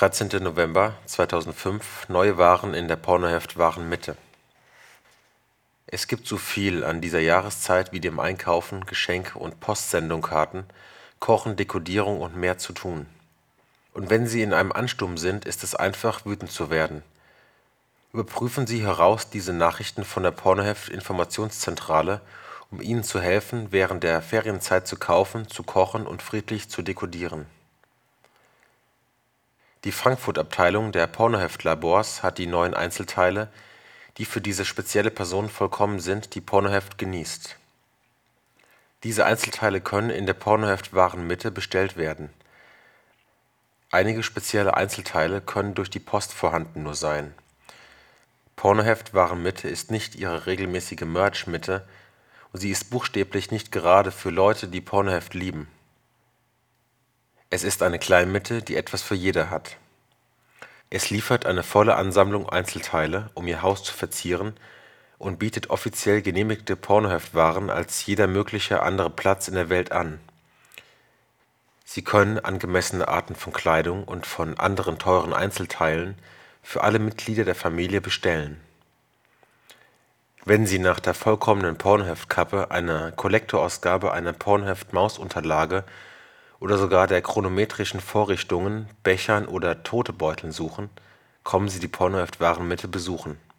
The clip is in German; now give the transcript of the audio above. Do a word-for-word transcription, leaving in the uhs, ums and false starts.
dreizehnter November zweitausendfünf Neue Waren in der Pornoheft-Warenmitte. Es gibt so viel an dieser Jahreszeit wie dem Einkaufen, Geschenke und Postsendungskarten, Kochen, Dekodierung und mehr zu tun. Und wenn Sie in einem Ansturm sind, ist es einfach, wütend zu werden. Überprüfen Sie heraus diese Nachrichten von der Pornoheft-Informationszentrale, um Ihnen zu helfen, während der Ferienzeit zu kaufen, zu kochen und friedlich zu dekodieren. Die Frankfurt-Abteilung der Pornoheft-Labors hat die neuen Einzelteile, die für diese spezielle Person vollkommen sind, die Pornoheft genießt. Diese Einzelteile können in der Pornoheft-Warenmitte bestellt werden. Einige spezielle Einzelteile können durch die Post vorhanden nur sein. Pornoheft-Warenmitte ist nicht Ihre regelmäßige Merch-Mitte und sie ist buchstäblich nicht gerade für Leute, die Pornoheft lieben. Es ist eine Kleinmitte, die etwas für jeder hat. Es liefert eine volle Ansammlung Einzelteile, um Ihr Haus zu verzieren, und bietet offiziell genehmigte Pornoheftwaren als jeder mögliche andere Platz in der Welt an. Sie können angemessene Arten von Kleidung und von anderen teuren Einzelteilen für alle Mitglieder der Familie bestellen. Wenn Sie nach der vollkommenen Pornoheftkappe, einer Kollektorausgabe einer Pornoheft-Mausunterlage oder sogar der chronometrischen Vorrichtungen, Bechern oder Totebeuteln suchen, kommen Sie die Pornoheft-Warenmitte besuchen